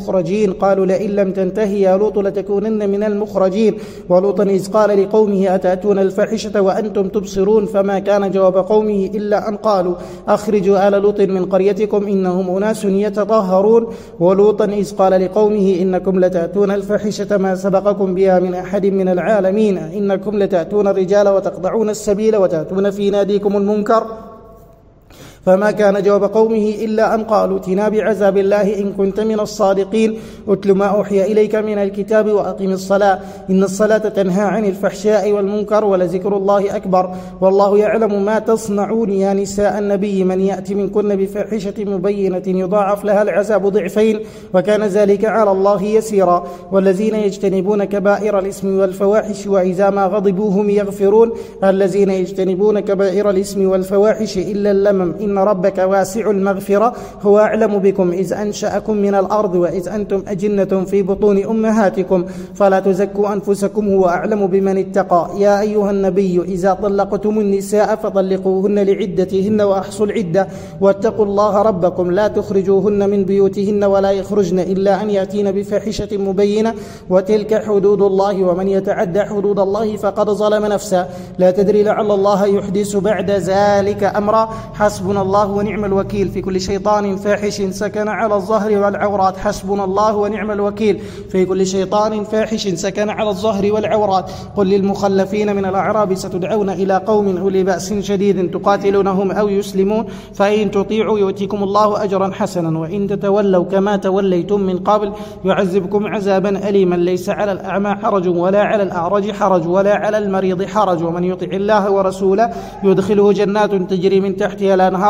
من المخرجين. ولوطا إذ قال لقومه أتأتون الفاحشة وأنتم تبصرون فما كان جواب قومه إلا أن قالوا أخرجوا آل لوط من قريتكم إنهم أناس يتطهرون. ولوطا إذ قال لقومه إنكم لتأتون الفاحشة ما سبقكم بها من أحد من العالمين إنكم لتأتون الرجال وتقطعون السبيل وتأتون في ناديكم المنكر فما كان جواب قومه إلا أن قالوا ائتنا بعذاب الله إن كنت من الصادقين. اتل ما أوحي إليك من الكتاب وأقم الصلاة إن الصلاة تنهى عن الفحشاء والمنكر ولذكر الله أكبر والله يعلم ما تصنعون. يا نساء النبي من يأتي منكن بفاحشة مبينة يضاعف لها العذاب ضعفين وكان ذلك على الله يسيرا. والذين يجتنبون كبائر الإثم والفواحش وإذا ما غضبوا هم يغفرون. الذين يجتنبون كبائر الإثم والفواحش إلا اللمم إن ربك واسع المغفرة هو أعلم بكم إذ أنشأكم من الأرض وإذ أنتم أجنة في بطون أمهاتكم فلا تزكوا أنفسكم هو أعلم بمن اتقى. يا أيها النبي إذا طلقتم النساء فطلقوهن لعدتهن وأحصوا العدة واتقوا الله ربكم لا تخرجوهن من بيوتهن ولا يخرجن إلا أن يأتين بفاحشة مبينة وتلك حدود الله ومن يتعدى حدود الله فقد ظلم نفسه لا تدري لعل الله يحدث بعد ذلك أمرا. حسبنا الله ونعم الوكيل في كل شيطان فاحش سكن على الظهر والعورات. حسبنا الله ونعم الوكيل في كل شيطان فاحش سكن على الظهر والعورات. قل للمخلفين من الأعراب ستدعون إلى قوم أولي بأس شديد تقاتلونهم أو يسلمون فإن تطيعوا يؤتكم الله أجرا حسنا وإن تتولوا كما توليتم من قبل يعذبكم عذابا أليما ليس على الأعمى حرج ولا على الأعرج حرج ولا على المريض حرج ومن يطع الله ورسوله يدخله جنات تجري من تحتها الأنهار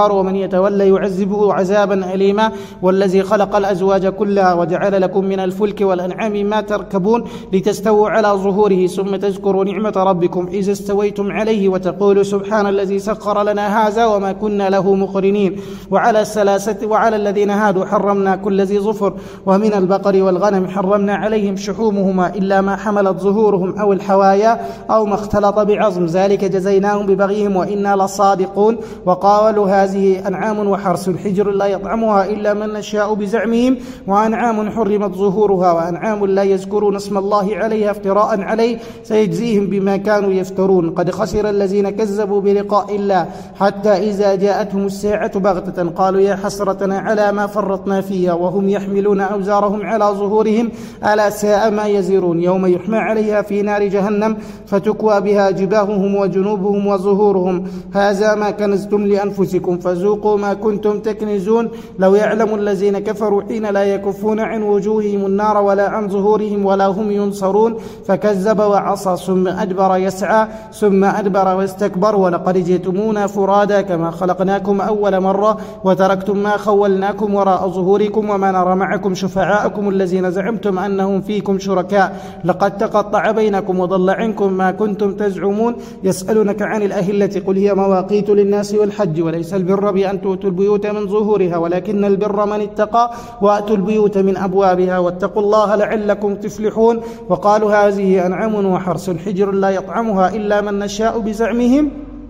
النار ومن يتولى يعذبه عذابا أليما والذي خلق الأزواج كلها وجعل لكم من الفلك والأنعام ما تركبون لتستووا على ظهوره ثم تذكروا نعمة ربكم إذا استويتم عليه وتقولوا سبحان الذي سخر لنا هذا وما كنا له مقرنين وعلى الذين هادوا حرمنا كل ذي ظفر ومن البقر والغنم حرمنا عليهم شحومهما إلا ما حملت ظهورهم أو الحوايا أو ما اختلط بعظم ذلك جزيناهم ببغيهم وإنا لصادقون وقالوا هذه أنعام وحرث حجر لا يطعمها إلا من نشاء بزعمهم وأنعام حرمت ظهورها وأنعام لا يذكرون اسم الله عليها افتراء عليه سيجزيهم بما كانوا يفترون قد خسر الذين كذبوا بلقاء الله حتى إذا جاءتهم الساعة بغتة قالوا يا حسرتنا على ما فرطنا فيها وهم يحملون أوزارهم على ظهورهم ألا ساء ما يزرون يوم يحمى عليها في نار جهنم فتكوى بها جباههم وجنوبهم وظهورهم هذا ما كنزتم لأنفسكم فذوقوا ما كنتم تكنزون لو يعلم الذين كفروا حين لا يكفون عن وجوههم النار ولا عن ظهورهم ولا هم ينصرون فكذب وعصى ثم أدبر يسعى ثم أدبر واستكبر ولقد جئتمونا فرادا كما خلقناكم أول مرة وتركتم ما خولناكم وراء ظهوركم وما نرى معكم شفعاءكم الذين زعمتم أنهم فيكم شركاء لقد تقطع بينكم وضل عنكم ما كنتم تزعمون يسألونك عن الأهلة قل هي مواقيت للناس والحج وليس البر بأن تؤتوا البيوت من ظهورها ولكن البر من اتقى وأتوا البيوت من أبوابها واتقوا الله لعلكم تفلحون وقالوا هذه أنعام وحرث حجر لا يطعمها إلا من نشاء بزعمهم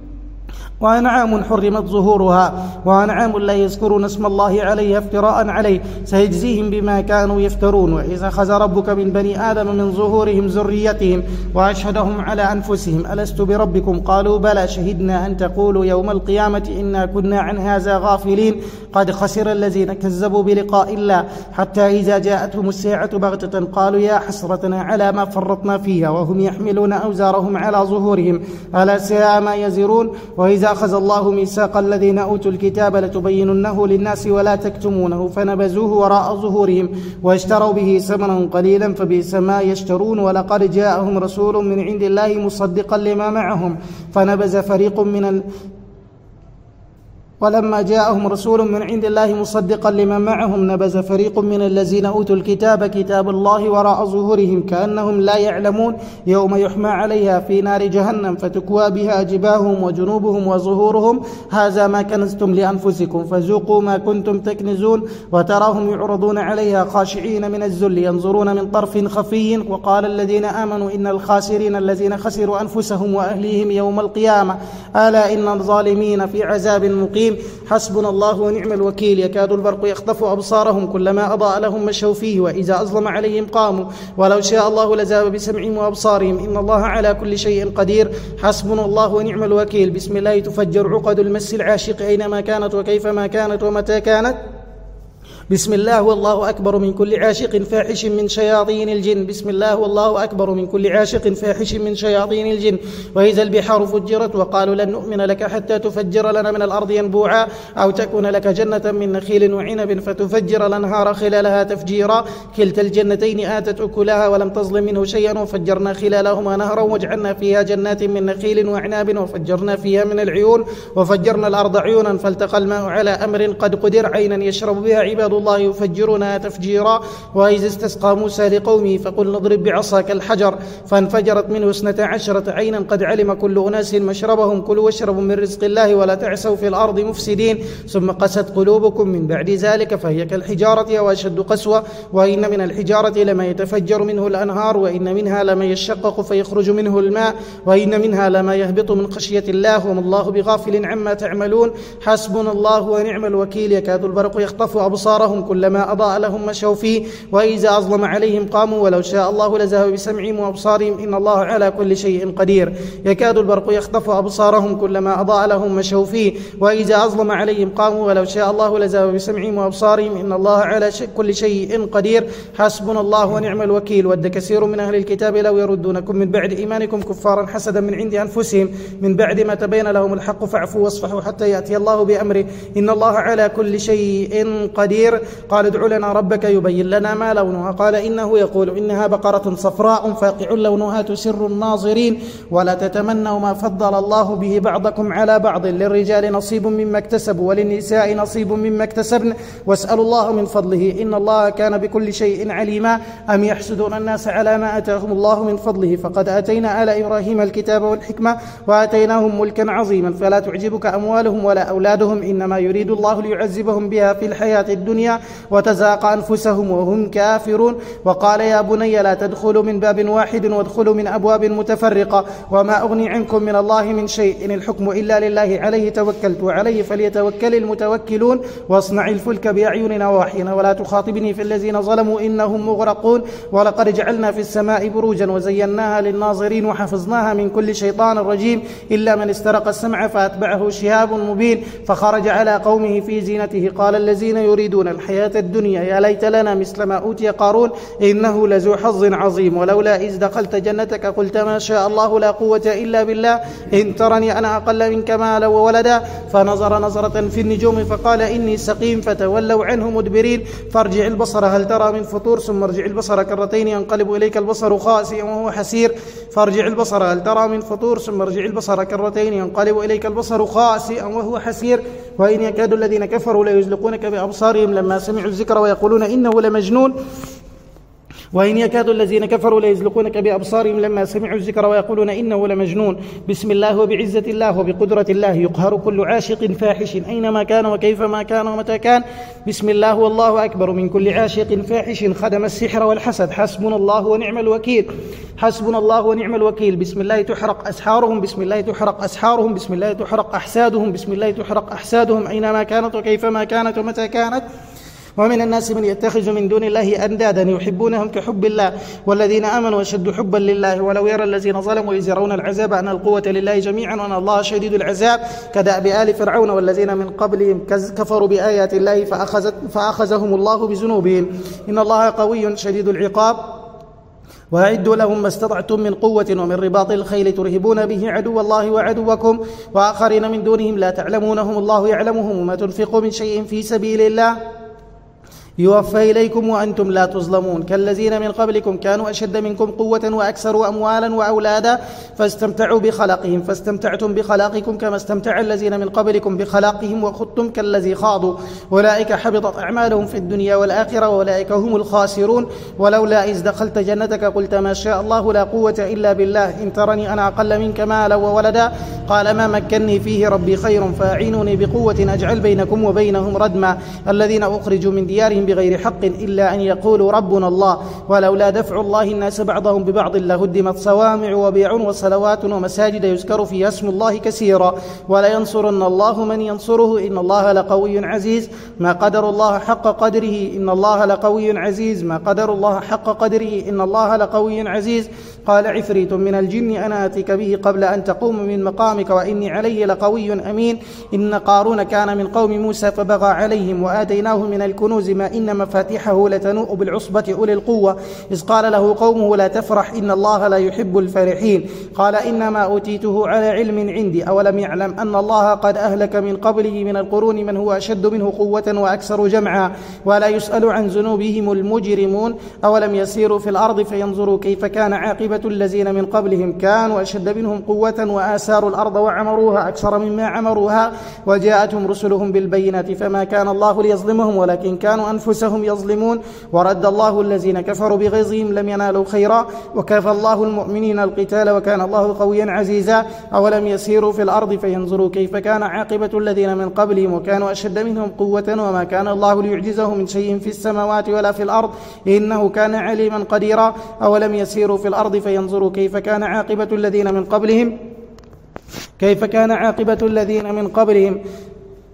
وأنعام حرمت ظهورها وأنعام لا يذكرون اسم الله عليها افتراء عليه سيجزيهم بما كانوا يفترون وإذا أخذ ربك من بني آدم من ظهورهم ذريتهم وأشهدهم على أنفسهم ألست بربكم قالوا بلى شهدنا أن تقولوا يوم القيامة إنا كنا عن هذا غافلين قد خسر الذين كذبوا بلقاء الله حتى إذا جاءتهم الساعة بغتة قالوا يا حسرتنا على ما فرطنا فيها وهم يحملون أوزارهم على ظهورهم ألا ساء ما يزرون وإذا أخذ الله ميثاق الذين أوتوا الكتاب لتبيننه للناس ولا تكتمونه فنبذوه وراء ظهورهم واشتروا به ثمنا قليلا فبئس ما يشترون ولقد جاءهم رسول من عند الله مصدقا لما معهم فنبذ فريق ولما جاءهم رسول من عند الله مصدقا لما معهم نبذ فريق من الذين أوتوا الكتاب كتاب الله وراء ظهورهم كأنهم لا يعلمون يوم يحمى عليها في نار جهنم فتكوى بها جباههم وجنوبهم وظهورهم هذا ما كنزتم لأنفسكم فذوقوا ما كنتم تكنزون وتراهم يعرضون عليها خاشعين من الذل ينظرون من طرف خفي وقال الذين آمنوا إن الخاسرين الذين خسروا أنفسهم وأهليهم يوم القيامة ألا إن الظالمين في عذاب مقيم حسبنا الله ونعم الوكيل يكاد البرق يخطف أبصارهم كلما أضاء لهم مشوا فيه وإذا أظلم عليهم قاموا ولو شاء الله لذهب بسمعهم وأبصارهم إن الله على كل شيء قدير حسبنا الله ونعم الوكيل بسم الله تفجر عقد المس العاشق أينما كانت وكيفما كانت ومتى كانت بسم الله والله أكبر من كل عاشق فاحش من شياطين الجن بسم الله والله أكبر من كل عاشق فاحش من شياطين الجن وإذا البحار فجرت وقالوا لن نؤمن لك حتى تفجر لنا من الأرض ينبوعا أو تكون لك جنة من نخيل وعنب فتفجر الأنهار خلالها تفجيرا كلتا الجنتين آتت أكلها ولم تظلم منه شيئا وفجرنا خلالهما نهرا وجعلنا فيها جنات من نخيل وعناب وفجرنا فيها من العيون وفجرنا الأرض عيونا فالتقى الماء على أمر قد قدر عينا يشرب بها عباد الله يفجرونها تفجيرا وإذا استسقى موسى لقومه فقل نضرب بعصاك الحجر فانفجرت منه 12 عينا قد علم كل أناس مشربهم كلوا واشربوا من رزق الله ولا تعسوا في الأرض مفسدين ثم قست قلوبكم من بعد ذلك فهي كالحجارة وأشد قسوة وإن من الحجارة لما يتفجر منه الأنهار وإن منها لما يشقق فيخرج منه الماء وإن منها لما يهبط من خشية الله وما الله بغافل عما تعملون حسبنا الله ونعم الوكيل يكاد البرق يخطف أبصارهم كلما أضاء لهم مشوا فيه وإذا أظلم عليهم قاموا ولو شاء الله لذهب بسمعهم وأبصارهم إن الله على كل شيء قدير يكاد البرق يخطف أبصارهم كلما أضاء لهم مشوا فيه وإذا أظلم عليهم قاموا ولو شاء الله لذهب بسمعهم وأبصارهم إن الله على كل شيء قدير حسبنا الله ونعم الوكيل ود كثير من أهل الكتاب لو يردونكم من بعد إيمانكم كفارا حسدا من عند أنفسهم من بعد ما تبين لهم الحق فاعفوا واصفحوا حتى يأتي الله بأمره إن الله على كل شيء قدير بصير. قال ادع لنا ربك يبين لنا ما لونها. قال إنه يقول إنها بقرة صفراء فاقع لونها تسر الناظرين. ولا تتمنوا ما فضل الله به بعضكم على بعض، للرجال نصيب مما اكتسبوا وللنساء نصيب مما اكتسبن واسألوا الله من فضله إن الله كان بكل شيء عليما. أم يحسدون الناس على ما آتاهم الله من فضله فقد آتينا آل إبراهيم الكتاب والحكمة وآتيناهم ملكا عظيما فلا تعجبك أموالهم ولا أولادهم إنما يريد الله ليعذبهم بها في الحياة الدنيا وتزهق أنفسهم وهم كافرون. وقال يا بني لا تدخلوا من باب واحد وادخلوا من أبواب متفرقة وما أغني عنكم من الله من شيء إن الحكم إلا لله عليه توكلت وعليه فليتوكل المتوكلون. واصنع الفلك بأعيننا ووحينا ولا تخاطبني في الذين ظلموا إنهم مغرقون. ولقد جعلنا في السماء بروجا وزيناها للناظرين وحفظناها من كل شيطان رجيم إلا من استرق السمع فأتبعه شهاب مبين فخرج على قومه في زينته. قال الذين يريدون الحياة الدنيا يا ليت لنا مثل ما أوتي قارون إنه لذو حظ عظيم. ولولا إذ دخلت جنتك قلت ما شاء الله لا قوة إلا بالله إن ترني أنا أقل منك مالا وولدا. فنظر نظرة في النجوم فقال إني سقيم فتولوا عنه مدبرين. فارجع البصر هل ترى من فطور ثم ارجع البصر كرتين ينقلب إليك البصر خاسئا وهو حسير. فارجع البصر هل ترى من فطور ثم ارجع البصر كرتين ينقلب إليك البصر خاسئا وهو حسير. وإن يكاد الذين كفروا ليزلقونك بأبصارهم لما سمعوا الذكر ويقولون إنه لمجنون. وإن يكاد الذين كفروا ليزلقونك بأبصارهم لما سمعوا الذكر ويقولون إنه لمجنون. بسم الله وبعزة الله وبقدرة الله يقهر كل عاشق فاحش أينما كان وكيفما كان ومتى كان. بسم الله والله أكبر من كل عاشق فاحش خدم السحر والحسد. حسبنا الله ونعم الوكيل. حسبنا الله ونعم الوكيل. بسم الله تحرق أسحارهم بسم الله تحرق أسحارهم بسم الله تحرق أحسادهم بسم الله تحرق أحسادهم أينما كانت وكيفما كانت ومتى كانت. ومن الناس من يتخذ من دون الله أندادا يحبونهم كحب الله والذين آمنوا أشد حبا لله. ولو يرى الذين ظلموا إذ يرون العذاب أن القوة لله جميعا وأن الله شديد العذاب كدأب آل فرعون والذين من قبلهم كفروا بآيات الله فأخذهم الله بذنوبهم إن الله قوي شديد العقاب. وأعدوا لهم ما استطعتم من قوة ومن رباط الخيل ترهبون به عدو الله وعدوكم وآخرين من دونهم لا تعلمونهم الله يعلمهم وما تنفقوا من شيء في سبيل الله يوفى إليكم وأنتم لا تظلمون. كالذين من قبلكم كانوا أشد منكم قوة وأكثر أموالا وأولادا فاستمتعوا بخلاقهم فاستمتعتم بخلاقكم كما استمتع الذين من قبلكم بخلاقهم وخضتم كالذي خاضوا أولئك حبطت أعمالهم في الدنيا والآخرة وأولئك هم الخاسرون. ولولا إذ دخلت جنتك قلت ما شاء الله لا قوة إلا بالله إن ترني أنا أقل منك مالا وولدا. قال ما مكني فيه ربي خير فأعينوني بقوة أجعل بينكم وبينهم ردما. الذين أخرجوا من ديارهم بغير حق إلا أن يقولوا ربنا الله ولولا دفع الله الناس بعضهم ببعض لهدمت صوامع وبيع وصلوات ومساجد يذكر فيها اسم الله كثيرا ولينصرن الله من ينصره إن الله لقوي عزيز. ما قدر الله حق قدره إن الله لقوي عزيز. ما قدر الله حق قدره إن الله لقوي عزيز. قال عفريت من الجن أنا آتيك به قبل أن تقوم من مقامك وإني عليه لقوي أمين. إن قارون كان من قوم موسى فبغى عليهم وآتيناه من الكنوز ما إن مفاتيحه لتنوء بالعصبة أولي القوة إذ قال له قومه لا تفرح إن الله لا يحب الفرحين. قال إنما أوتيته على علم عندي أولم يعلم أن الله قد أهلك من قبله من القرون من هو أشد منه قوة وأكثر جمعا ولا يسأل عن ذنوبهم المجرمون. أولم يسيروا في الأرض فينظروا كيف كان عاقبة الذين من قبلهم كانوا أشد منهم قوة وآثاروا الأرض وعمروها أكثر مما عمروها وجاءتهم رسلهم بالبينات فما كان الله ليظلمهم ولكن كانوا أنفسهم يظلمون. ورد الله الذين كفروا بغيظهم لم ينالوا خيرا وكفى الله المؤمنين القتال وكان الله قويا عزيزا. أولم يسيروا في الأرض فينظروا كيف كان عاقبة الذين من قبلهم وكانوا أشد منهم قوة وما كان الله ليعجزه من شيء في السماوات ولا في الأرض إنه كان عليما قديرا. أولم يسيروا في الأرض فينظروا كيف كان عاقبة الذين من قبلهم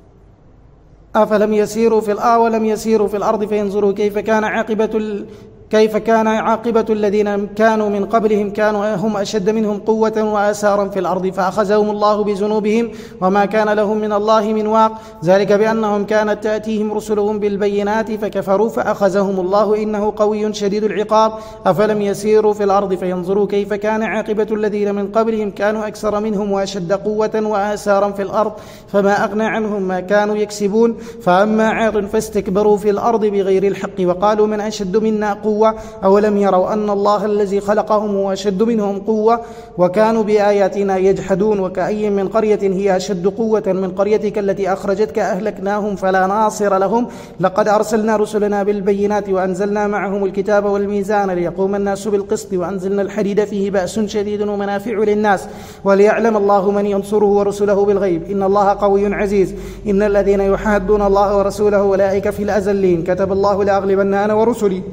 أفلم يسيروا في الأرض فينظروا كيف كان عاقبة الذين كانوا من قبلهم كانوا هم أشد منهم قوة وآثارا في الأرض فأخذهم الله بذنوبهم وما كان لهم من الله من واق ذلك بأنهم كانت تأتيهم رسلهم بالبينات فكفروا فأخذهم الله إنه قوي شديد العقاب أفلم يسيروا في الأرض فينظروا كيف كان عاقبة الذين من قبلهم كانوا أكثر منهم وأشد قوة وآثارا في الأرض فما أغنى عنهم ما كانوا يكسبون فأما عاد فاستكبروا في الأرض بغير الحق وقالوا من أشد منا قوة أولم يروا أن الله الذي خلقهم هو أشد منهم قوة وكانوا بآياتنا يجحدون وكأي من قرية هي أشد قوة من قريتك التي أخرجتك أهلكناهم فلا ناصر لهم لقد أرسلنا رسلنا بالبينات وأنزلنا معهم الكتاب والميزان ليقوم الناس بالقسط وأنزلنا الحديد فيه بأس شديد ومنافع للناس وليعلم الله من ينصره ورسله بالغيب إن الله قوي عزيز إن الذين يحادون الله ورسوله أولئك في الأذلين كتب الله لأغلبن أنا ورسلي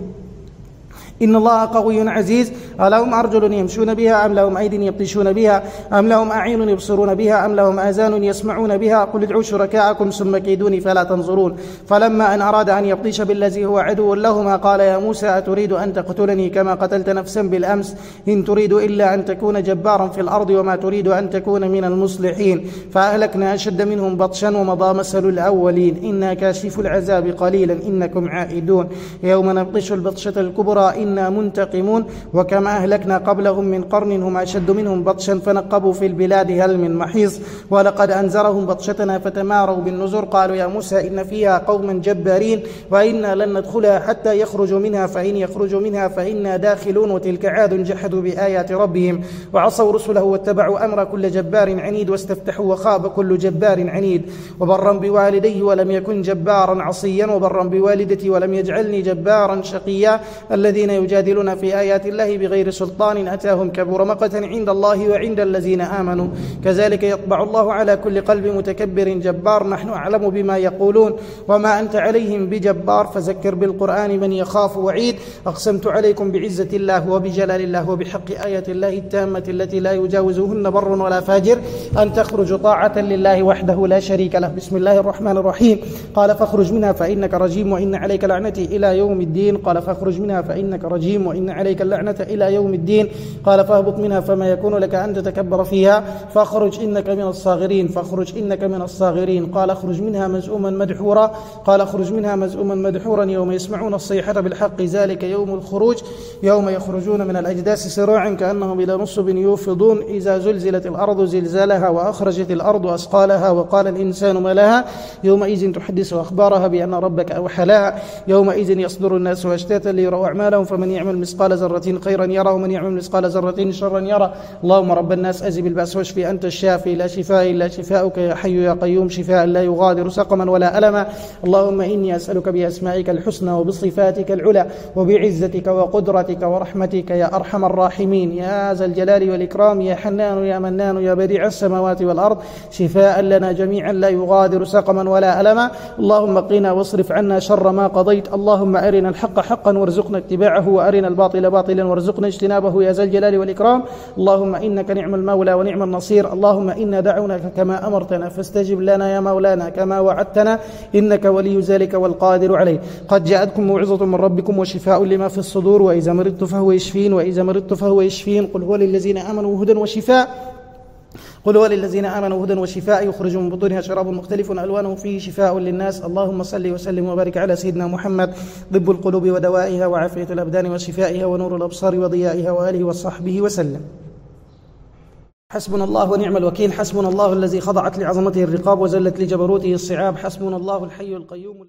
إن الله قوي عزيز ألهم أرجل يمشون بها أم لهم أيد يبطشون بها أم لهم أعين يبصرون بها أم لهم آذان يسمعون بها قل ادعوا شركاءكم ثم كيدوني فلا تنظرون فلما أن أراد أن يبطش بالذي هو عدو لهما قال يا موسى أتريد أن تقتلني كما قتلت نفسا بالأمس إن تريد إلا أن تكون جبارا في الأرض وما تريد أن تكون من المصلحين فأهلكنا أشد منهم بطشا ومضى مثل الأولين إنا كاشف العذاب قليلا إنكم عائدون يوم نبطش البطشة الكبرى إنا منتقمون وكما أهلكنا قبلهم من قرن هم أشد منهم بطشا فنقبوا في البلاد هل من محيص ولقد أنذرهم بطشتنا فتماروا بالنذر قالوا يا موسى إن فيها قوما جبارين وإنا لن ندخلها حتى يخرجوا منها فإن يخرجوا منها فإنا داخلون وتلك عاد جحدوا بآيات ربهم وعصوا رسله واتبعوا أمر كل جبار عنيد واستفتحوا وخاب كل جبار عنيد وبرا بوالديه ولم يكن جبارا عصيا وبرا بوالدتي ولم يجعلني جبارا شقيا الذين يجادلون في آيات الله بغير سلطان أتاهم كبر مقتا عند الله وعند الذين آمنوا كذلك يطبع الله على كل قلب متكبر جبار نحن أعلم بما يقولون وما أنت عليهم بجبار فذكر بالقرآن من يخاف وعيد أقسمت عليكم بعزة الله وبجلال الله وبحق آيات الله التامة التي لا يجاوزهن بر ولا فاجر أن تخرج طاعة لله وحده لا شريك له بسم الله الرحمن الرحيم قال فاخرج منها فإنك رجيم وإن عليك لعنتي إلى يوم الدين قال فاخرج منها فإنك رجيم وإن عليك اللعنة إلى يوم الدين قال فاهبط منها فما يكون لك أن تتكبر فيها فاخرج إنك من الصاغرين فاخرج إنك من الصاغرين قال اخرج منها مزؤوما مدحورا قال اخرج منها مزؤوما مدحورا يوم يسمعون الصيحة بالحق ذلك يوم الخروج يوم يخرجون من الأجداث سراعا كأنهم إلى نصب يوفضون إذا زلزلت الأرض زلزالها وأخرجت الأرض أثقالها وقال الإنسان ما لها يومئذ تحدث أخبارها بأن ربك أوحى لها يومئذ يصدر الناس أشتاتا ليروا أعمالهم فمن يعمل مثقال ذرة خيرا يرى ومن يعمل مثقال ذرة شرا يرى اللهم رب الناس أذهب البأس واشفي أنت الشافي لا شفاء إلا شفاؤك يا حي يا قيوم شفاء لا يغادر سقما ولا ألما اللهم إني أسألك بأسمائك الحسنى وبصفاتك العلى وبعزتك وقدرتك ورحمتك يا أرحم الراحمين يا ذا الجلال والإكرام يا حنان يا منان يا بديع السماوات والأرض شفاء لنا جميعا لا يغادر سقما ولا ألما اللهم قنا واصرف عنا شر ما قضيت اللهم أرنا الحق حقا وارزقنا اتباعه وأرنا الباطل باطلا وارزقنا اجتنابه يا ذا الجلال والإكرام اللهم إنك نعم المولى ونعم النصير اللهم إنا دعوناك كما أمرتنا فاستجب لنا يا مولانا كما وعدتنا إنك ولي ذلك والقادر عليه قد جاءتكم موعظة من ربكم وشفاء لما في الصدور وإذا مرضت فهو يشفين وإذا مرضت فهو يشفين قل هو للذين آمنوا هدى وشفاء قل هو للذين آمنوا هدى وشفاء يخرج من بطونها شراب مختلف ألوانه فيه شفاء للناس اللهم صل وسلم وبارك على سيدنا محمد طب القلوب ودوائها وعافية الأبدان وشفائها ونور الأبصار وضيائها وآله وصحبه وسلم حسبنا الله ونعم الوكيل حسبنا الله الذي خضعت لعظمته الرقاب وزلت لجبروته الصعاب حسبنا الله الحي القيوم